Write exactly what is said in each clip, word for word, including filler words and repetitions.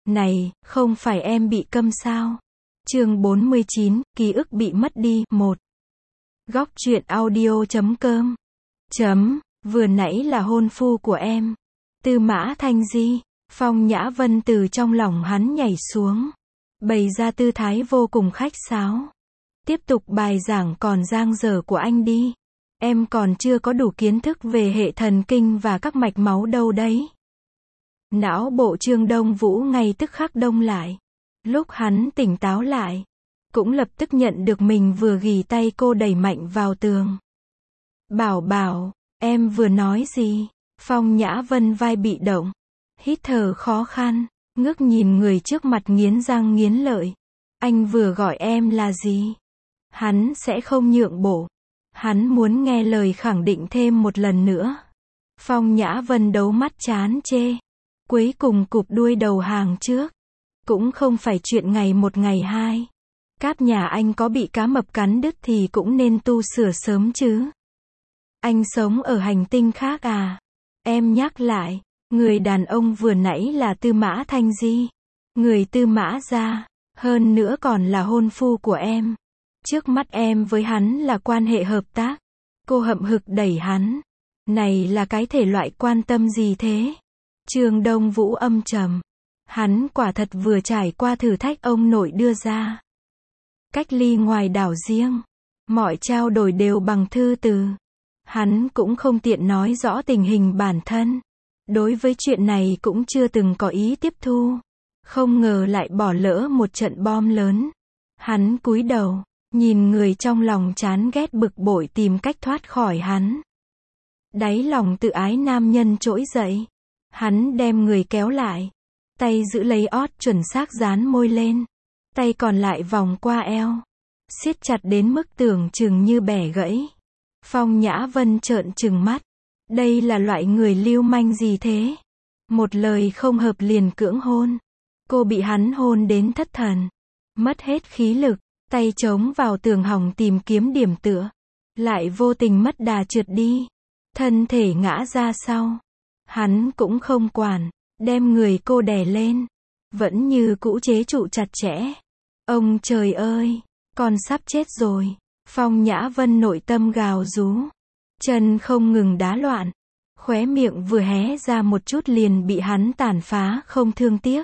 Này, không phải em bị câm sao? Chương bốn mươi chín, ký ức bị mất đi, một. Góc truyện audio chấm com. Chấm, vừa nãy là hôn phu của em. Tư Mã Thanh Di. Phong Nhã Vân từ trong lòng hắn nhảy xuống. Bày ra tư thái vô cùng khách sáo. Tiếp tục bài giảng còn dang dở của anh đi. Em còn chưa có đủ kiến thức về hệ thần kinh và các mạch máu đâu đấy. Não bộ Trương Đông Vũ ngay tức khắc đông lại. Lúc hắn tỉnh táo lại, cũng lập tức nhận được mình vừa ghì tay cô đẩy mạnh vào tường. Bảo bảo, em vừa nói gì? Phong Nhã Vân vai bị động, hít thở khó khăn, ngước nhìn người trước mặt nghiến răng nghiến lợi. Anh vừa gọi em là gì? Hắn sẽ không nhượng bộ. Hắn muốn nghe lời khẳng định thêm một lần nữa. Phong Nhã Vân đấu mắt chán chê. Cuối cùng cụp đuôi đầu hàng trước. Cũng không phải chuyện ngày một ngày hai. Cáp nhà anh có bị cá mập cắn đứt thì cũng nên tu sửa sớm chứ. Anh sống ở hành tinh khác à? Em nhắc lại, người đàn ông vừa nãy là Tư Mã Thanh Di. Người Tư Mã gia, hơn nữa còn là hôn phu của em. Trước mắt em với hắn là quan hệ hợp tác. Cô hậm hực đẩy hắn. Này là cái thể loại quan tâm gì thế? Trương Đông Vũ âm trầm. Hắn quả thật vừa trải qua thử thách ông nội đưa ra. Cách ly ngoài đảo riêng. Mọi trao đổi đều bằng thư từ. Hắn cũng không tiện nói rõ tình hình bản thân. Đối với chuyện này cũng chưa từng có ý tiếp thu. Không ngờ lại bỏ lỡ một trận bom lớn. Hắn cúi đầu, nhìn người trong lòng chán ghét bực bội tìm cách thoát khỏi hắn. Đáy lòng tự ái nam nhân trỗi dậy. Hắn đem người kéo lại. Tay giữ lấy ót chuẩn xác dán môi lên. Tay còn lại vòng qua eo. Siết chặt đến mức tưởng chừng như bẻ gãy. Phong Nhã Vân trợn trừng mắt. Đây là loại người lưu manh gì thế? Một lời không hợp liền cưỡng hôn. Cô bị hắn hôn đến thất thần. Mất hết khí lực. Tay chống vào tường hỏng tìm kiếm điểm tựa. Lại vô tình mất đà trượt đi. Thân thể ngã ra sau. Hắn cũng không quản. Đem người cô đè lên. Vẫn như cũ chế trụ chặt chẽ. Ông trời ơi! Con sắp chết rồi. Phong Nhã Vân nội tâm gào rú. Chân không ngừng đá loạn. Khóe miệng vừa hé ra một chút liền bị hắn tàn phá không thương tiếc.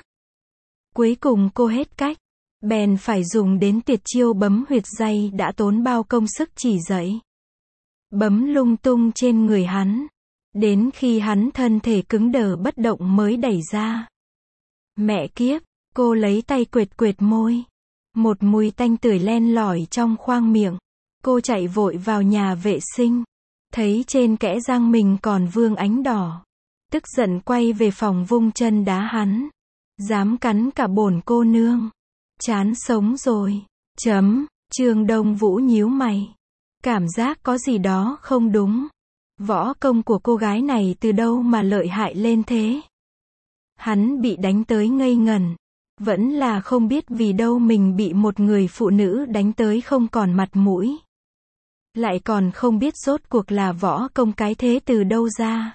Cuối cùng cô hết cách. Bèn phải dùng đến tuyệt chiêu bấm huyệt dây đã tốn bao công sức chỉ dậy. Bấm lung tung trên người hắn. Đến khi hắn thân thể cứng đờ bất động mới đẩy ra. Mẹ kiếp, cô lấy tay quệt quệt môi. Một mùi tanh tưởi len lỏi trong khoang miệng. Cô chạy vội vào nhà vệ sinh. Thấy trên kẽ răng mình còn vương ánh đỏ. Tức giận quay về phòng vung chân đá hắn. Dám cắn cả bổn cô nương. Chán sống rồi. Chấm, Trương Đông Vũ nhíu mày. Cảm giác có gì đó không đúng. Võ công của cô gái này từ đâu mà lợi hại lên thế? Hắn bị đánh tới ngây ngẩn. Vẫn là không biết vì đâu mình bị một người phụ nữ đánh tới không còn mặt mũi. Lại còn không biết rốt cuộc là võ công cái thế từ đâu ra.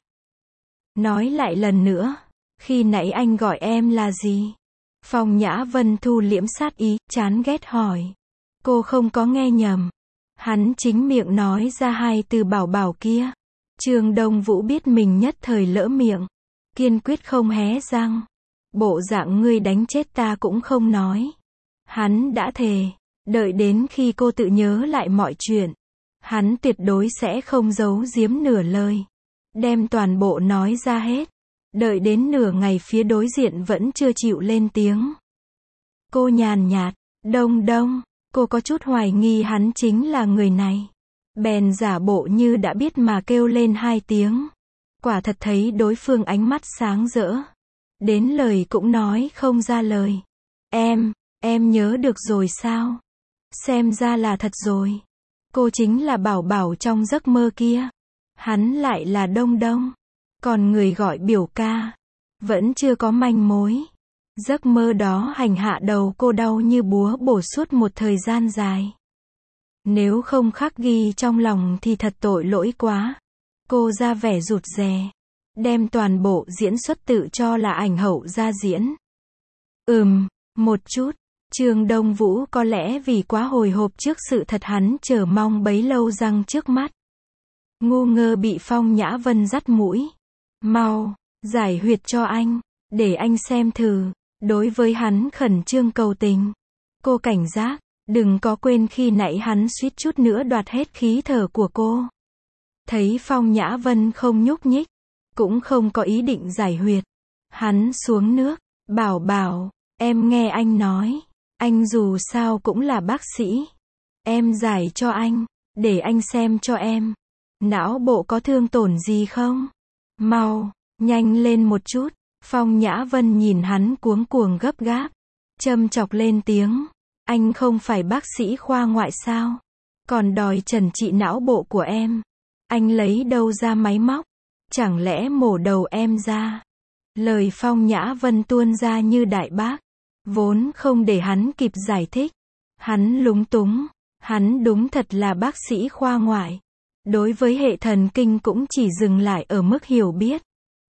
Nói lại lần nữa. Khi nãy anh gọi em là gì? Phong Nhã Vân thu liễm sát ý, chán ghét hỏi. Cô không có nghe nhầm. Hắn chính miệng nói ra hai từ bảo bảo kia. Trương Đông Vũ biết mình nhất thời lỡ miệng. Kiên quyết không hé răng. Bộ dạng ngươi đánh chết ta cũng không nói. Hắn đã thề. Đợi đến khi cô tự nhớ lại mọi chuyện. Hắn tuyệt đối sẽ không giấu giếm nửa lời. Đem toàn bộ nói ra hết. Đợi đến nửa ngày phía đối diện vẫn chưa chịu lên tiếng. Cô nhàn nhạt. Đông đông. Cô có chút hoài nghi hắn chính là người này. Bèn giả bộ như đã biết mà kêu lên hai tiếng. Quả thật thấy đối phương ánh mắt sáng rỡ. Đến lời cũng nói không ra lời. Em, em nhớ được rồi sao? Xem ra là thật rồi. Cô chính là bảo bảo trong giấc mơ kia. Hắn lại là Đông Đông. Còn người gọi biểu ca. Vẫn chưa có manh mối. Giấc mơ đó hành hạ đầu cô đau như búa bổ suốt một thời gian dài. Nếu không khắc ghi trong lòng thì thật tội lỗi quá. Cô ra vẻ rụt rè. Đem toàn bộ diễn xuất tự cho là ảnh hậu ra diễn. Ừm, một chút. Trương Đông Vũ có lẽ vì quá hồi hộp trước sự thật hắn chờ mong bấy lâu răng trước mắt. Ngu ngơ bị Phong Nhã Vân dắt mũi. Mau, giải huyệt cho anh, để anh xem thử. Đối với hắn khẩn trương cầu tình. Cô cảnh giác, đừng có quên khi nãy hắn suýt chút nữa đoạt hết khí thở của cô. Thấy Phong Nhã Vân không nhúc nhích, cũng không có ý định giải huyệt. Hắn xuống nước, bảo bảo, em nghe anh nói, anh dù sao cũng là bác sĩ. Em giải cho anh, để anh xem cho em. Não bộ có thương tổn gì không? Mau, nhanh lên một chút. Phong Nhã Vân nhìn hắn cuống cuồng gấp gáp, châm chọc lên tiếng. Anh không phải bác sĩ khoa ngoại sao? Còn đòi trần trị não bộ của em. Anh lấy đâu ra máy móc? Chẳng lẽ mổ đầu em ra? Lời Phong Nhã Vân tuôn ra như đại bác. Vốn không để hắn kịp giải thích. Hắn lúng túng. Hắn đúng thật là bác sĩ khoa ngoại. Đối với hệ thần kinh cũng chỉ dừng lại ở mức hiểu biết.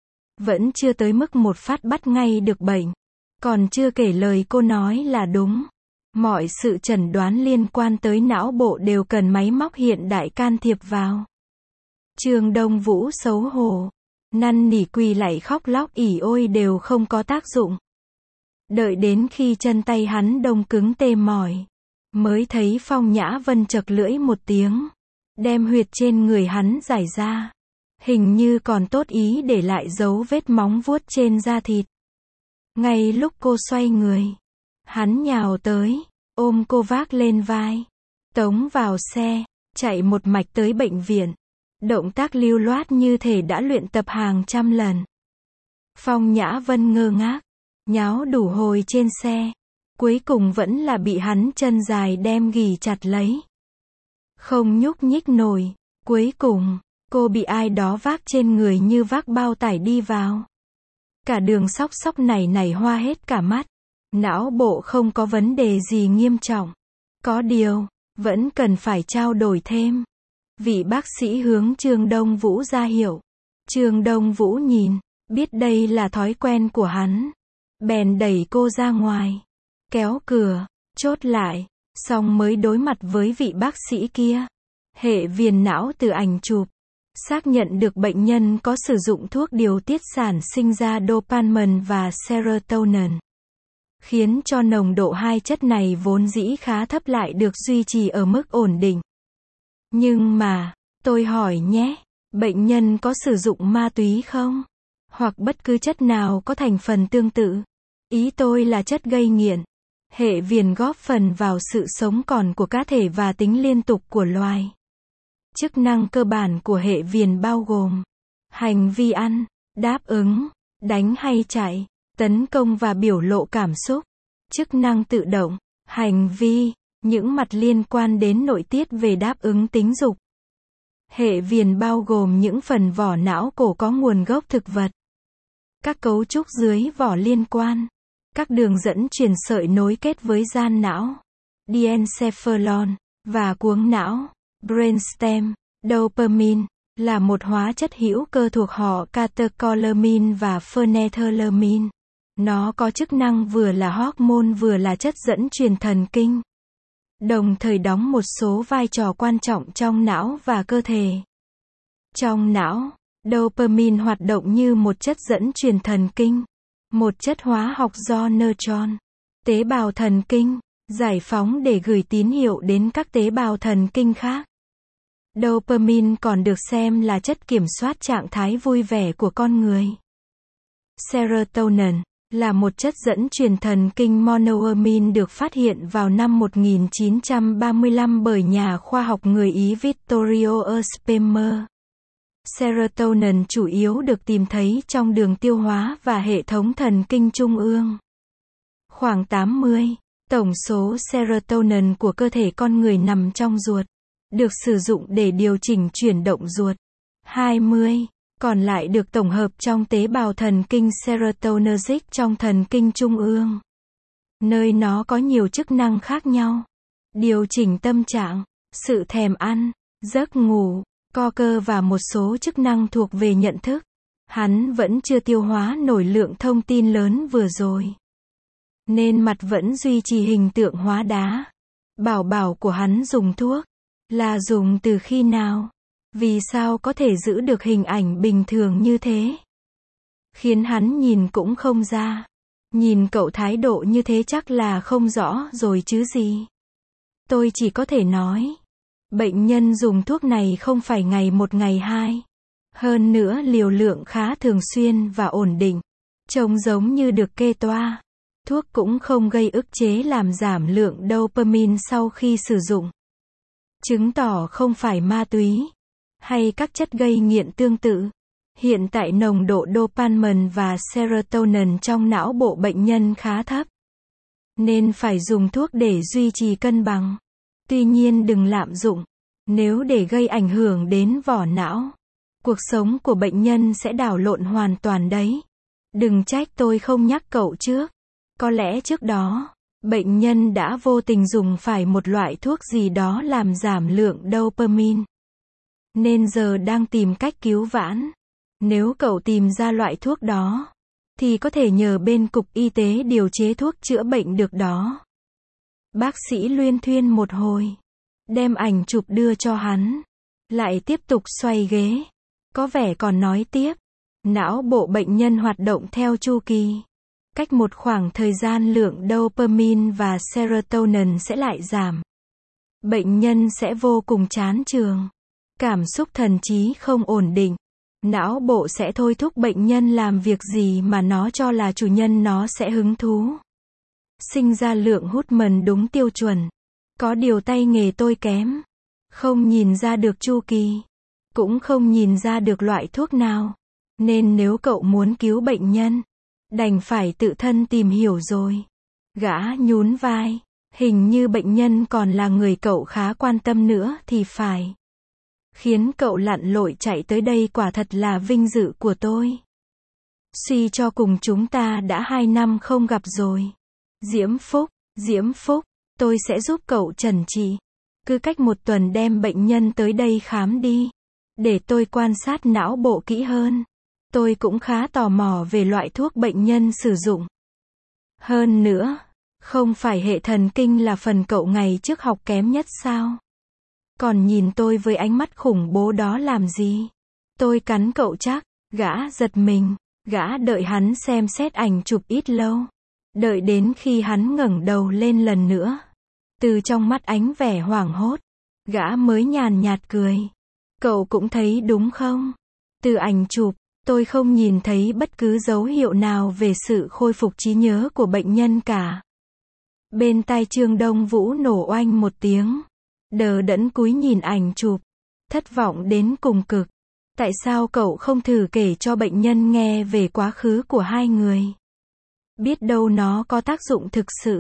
Vẫn chưa tới mức một phát bắt ngay được bệnh. Còn chưa kể lời cô nói là đúng. Mọi sự chẩn đoán liên quan tới não bộ đều cần máy móc hiện đại can thiệp vào. Trương Đông Vũ xấu hổ. Năn nỉ quỳ lạy khóc lóc ỉ ôi đều không có tác dụng. Đợi đến khi chân tay hắn đông cứng tê mỏi. Mới thấy Phong Nhã Vân chật lưỡi một tiếng. Đem huyệt trên người hắn giải ra. Hình như còn tốt ý để lại dấu vết móng vuốt trên da thịt. Ngay lúc cô xoay người. Hắn nhào tới, ôm cô vác lên vai. Tống vào xe, chạy một mạch tới bệnh viện. Động tác lưu loát như thể đã luyện tập hàng trăm lần. Phong Nhã Vân ngơ ngác, nháo đủ hồi trên xe. Cuối cùng vẫn là bị hắn chân dài đem ghì chặt lấy. Không nhúc nhích nổi. Cuối cùng, cô bị ai đó vác trên người như vác bao tải đi vào. Cả đường sóc sóc này nảy hoa hết cả mắt. Não bộ không có vấn đề gì nghiêm trọng. Có điều, vẫn cần phải trao đổi thêm. Vị bác sĩ hướng Trương Đông Vũ ra hiệu. Trương Đông Vũ nhìn, biết đây là thói quen của hắn. Bèn đẩy cô ra ngoài. Kéo cửa, chốt lại, xong mới đối mặt với vị bác sĩ kia. Hệ viền não từ ảnh chụp. Xác nhận được bệnh nhân có sử dụng thuốc điều tiết sản sinh ra dopamine và serotonin. Khiến cho nồng độ hai chất này vốn dĩ khá thấp lại được duy trì ở mức ổn định. Nhưng mà, tôi hỏi nhé, bệnh nhân có sử dụng ma túy không? Hoặc bất cứ chất nào có thành phần tương tự? Ý tôi là chất gây nghiện. Hệ viền góp phần vào sự sống còn của cá thể và tính liên tục của loài. Chức năng cơ bản của hệ viền bao gồm hành vi ăn, đáp ứng, đánh hay chạy, tấn công và biểu lộ cảm xúc. Chức năng tự động, hành vi, những mặt liên quan đến nội tiết về đáp ứng tính dục. Hệ viền bao gồm những phần vỏ não cổ có nguồn gốc thực vật. Các cấu trúc dưới vỏ liên quan. Các đường dẫn truyền sợi nối kết với gian não. Diencephalon và cuống não. Brainstem. Dopamine là một hóa chất hữu cơ thuộc họ catecholamine và phenethylamine. Nó có chức năng vừa là hormone vừa là chất dẫn truyền thần kinh. Đồng thời đóng một số vai trò quan trọng trong não và cơ thể. Trong não, dopamine hoạt động như một chất dẫn truyền thần kinh. Một chất hóa học do neurons, tế bào thần kinh, giải phóng để gửi tín hiệu đến các tế bào thần kinh khác. Dopamine còn được xem là chất kiểm soát trạng thái vui vẻ của con người. Serotonin là một chất dẫn truyền thần kinh monoamine được phát hiện vào năm một nghìn chín trăm ba mươi lăm bởi nhà khoa học người Ý Vittorio Erspemer. Serotonin chủ yếu được tìm thấy trong đường tiêu hóa và hệ thống thần kinh trung ương. Khoảng tám mươi, tổng số serotonin của cơ thể con người nằm trong ruột, được sử dụng để điều chỉnh chuyển động ruột. hai mươi, còn lại được tổng hợp trong tế bào thần kinh serotonergic trong thần kinh trung ương, nơi nó có nhiều chức năng khác nhau. Điều chỉnh tâm trạng, sự thèm ăn, giấc ngủ, co cơ và một số chức năng thuộc về nhận thức. Hắn vẫn chưa tiêu hóa nổi lượng thông tin lớn vừa rồi. nên mặt vẫn duy trì hình tượng hóa đá. Bảo bảo của hắn dùng thuốc, là dùng từ khi nào? Vì sao có thể giữ được hình ảnh bình thường như thế? Khiến hắn nhìn cũng không ra. Nhìn cậu thái độ như thế chắc là không rõ rồi chứ gì. Tôi chỉ có thể nói, bệnh nhân dùng thuốc này không phải ngày một ngày hai. Hơn nữa liều lượng khá thường xuyên và ổn định. Trông giống như được kê toa. Thuốc cũng không gây ức chế làm giảm lượng dopamine sau khi sử dụng. Chứng tỏ không phải ma túy hay các chất gây nghiện tương tự. Hiện tại nồng độ dopamine và serotonin trong não bộ bệnh nhân khá thấp, nên phải dùng thuốc để duy trì cân bằng. Tuy nhiên đừng lạm dụng. Nếu để gây ảnh hưởng đến vỏ não, cuộc sống của bệnh nhân sẽ đảo lộn hoàn toàn đấy. Đừng trách tôi không nhắc cậu trước. Có lẽ trước đó, bệnh nhân đã vô tình dùng phải một loại thuốc gì đó làm giảm lượng dopamine, nên giờ đang tìm cách cứu vãn. Nếu cậu tìm ra loại thuốc đó, thì có thể nhờ bên cục y tế điều chế thuốc chữa bệnh được đó. Bác sĩ luyên thuyên một hồi, đem ảnh chụp đưa cho hắn, lại tiếp tục xoay ghế. Có vẻ còn nói tiếp, não bộ bệnh nhân hoạt động theo chu kỳ. Cách một khoảng thời gian lượng dopamine và serotonin sẽ lại giảm. Bệnh nhân sẽ vô cùng chán chường. Cảm xúc thần trí không ổn định. Não bộ sẽ thôi thúc bệnh nhân làm việc gì mà nó cho là chủ nhân nó sẽ hứng thú. Sinh ra lượng hormone đúng tiêu chuẩn. Có điều tay nghề tôi kém. Không nhìn ra được chu kỳ. Cũng không nhìn ra được loại thuốc nào. Nên nếu cậu muốn cứu bệnh nhân, đành phải tự thân tìm hiểu rồi. Gã nhún vai. Hình như bệnh nhân còn là người cậu khá quan tâm nữa thì phải. Khiến cậu lặn lội chạy tới đây quả thật là vinh dự của tôi. Suy cho cùng chúng ta đã hai năm không gặp rồi. Diễm Phúc, Diễm Phúc, tôi sẽ giúp cậu trần trị. Cứ cách một tuần đem bệnh nhân tới đây khám đi. Để tôi quan sát não bộ kỹ hơn. Tôi cũng khá tò mò về loại thuốc bệnh nhân sử dụng. Hơn nữa, không phải hệ thần kinh là phần cậu ngày trước học kém nhất sao? Còn nhìn tôi với ánh mắt khủng bố đó làm gì? Tôi cắn cậu chắc. Gã giật mình. Gã đợi hắn xem xét ảnh chụp ít lâu. Đợi đến khi hắn ngẩng đầu lên lần nữa. Từ trong mắt ánh vẻ hoảng hốt, gã mới nhàn nhạt cười. Cậu cũng thấy đúng không? Từ ảnh chụp, tôi không nhìn thấy bất cứ dấu hiệu nào về sự khôi phục trí nhớ của bệnh nhân cả. Bên tai Trương Đông Vũ nổ oanh một tiếng. Đờ đẫn cúi nhìn ảnh chụp. Thất vọng đến cùng cực. Tại sao cậu không thử kể cho bệnh nhân nghe về quá khứ của hai người? Biết đâu nó có tác dụng thực sự.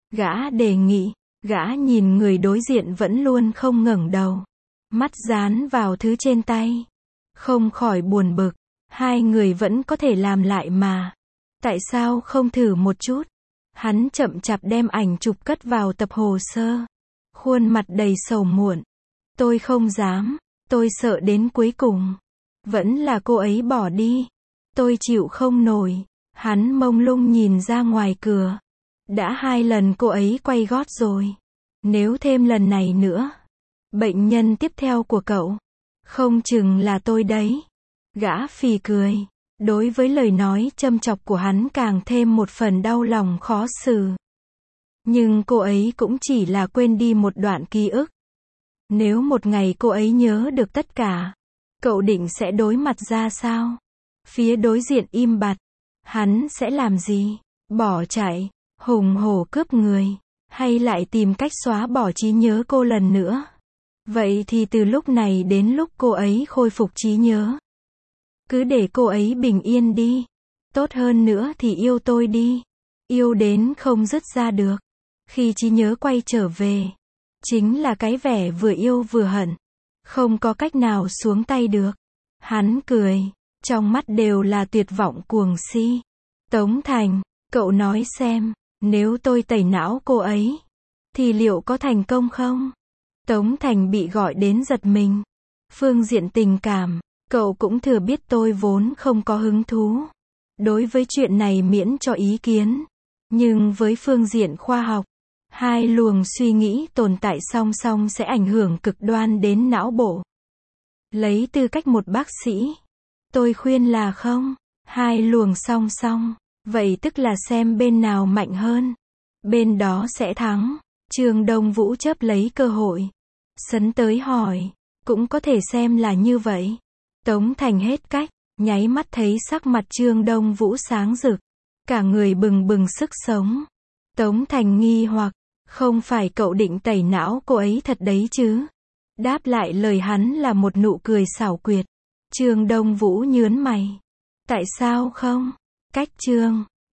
Gã đề nghị. Gã nhìn người đối diện vẫn luôn không ngẩng đầu. Mắt dán vào thứ trên tay. Không khỏi buồn bực. Hai người vẫn có thể làm lại mà. Tại sao không thử một chút? Hắn chậm chạp đem ảnh chụp cất vào tập hồ sơ. Khuôn mặt đầy sầu muộn. Tôi không dám. Tôi sợ đến cuối cùng. Vẫn là cô ấy bỏ đi. Tôi chịu không nổi. Hắn mông lung nhìn ra ngoài cửa. Đã hai lần cô ấy quay gót rồi. Nếu thêm lần này nữa. Bệnh nhân tiếp theo của cậu. Không chừng là tôi đấy. Gã phì cười. Đối với lời nói châm chọc của hắn càng thêm một phần đau lòng khó xử. Nhưng cô ấy cũng chỉ là quên đi một đoạn ký ức. Nếu một ngày cô ấy nhớ được tất cả, cậu định sẽ đối mặt ra sao? Phía đối diện im bặt. Hắn sẽ làm gì? Bỏ chạy, hùng hổ cướp người, hay lại tìm cách xóa bỏ trí nhớ cô lần nữa? Vậy thì từ lúc này đến lúc cô ấy khôi phục trí nhớ, cứ để cô ấy bình yên đi. Tốt hơn nữa thì yêu tôi đi. Yêu đến không dứt ra được. Khi trí nhớ quay trở về, chính là cái vẻ vừa yêu vừa hận. Không có cách nào xuống tay được. Hắn cười. Trong mắt đều là tuyệt vọng cuồng si. Tống Thành, cậu nói xem, nếu tôi tẩy não cô ấy, thì liệu có thành công không? Tống Thành bị gọi đến giật mình. Phương diện tình cảm, cậu cũng thừa biết tôi vốn không có hứng thú. Đối với chuyện này miễn cho ý kiến. Nhưng với phương diện khoa học, hai luồng suy nghĩ tồn tại song song sẽ ảnh hưởng cực đoan đến não bộ. Lấy tư cách một bác sĩ, tôi khuyên là không. Hai luồng song song, vậy tức là xem bên nào mạnh hơn, bên đó sẽ thắng. Trương Đông Vũ chớp lấy cơ hội, sấn tới hỏi, cũng có thể xem là như vậy. Tống Thành hết cách, nháy mắt thấy sắc mặt Trương Đông Vũ sáng rực, cả người bừng bừng sức sống. Tống Thành nghi hoặc, không phải cậu định tẩy não cô ấy thật đấy chứ? Đáp lại lời hắn là một nụ cười xảo quyệt. Trương Đông Vũ nhớn mày. Tại sao không? Cách Trương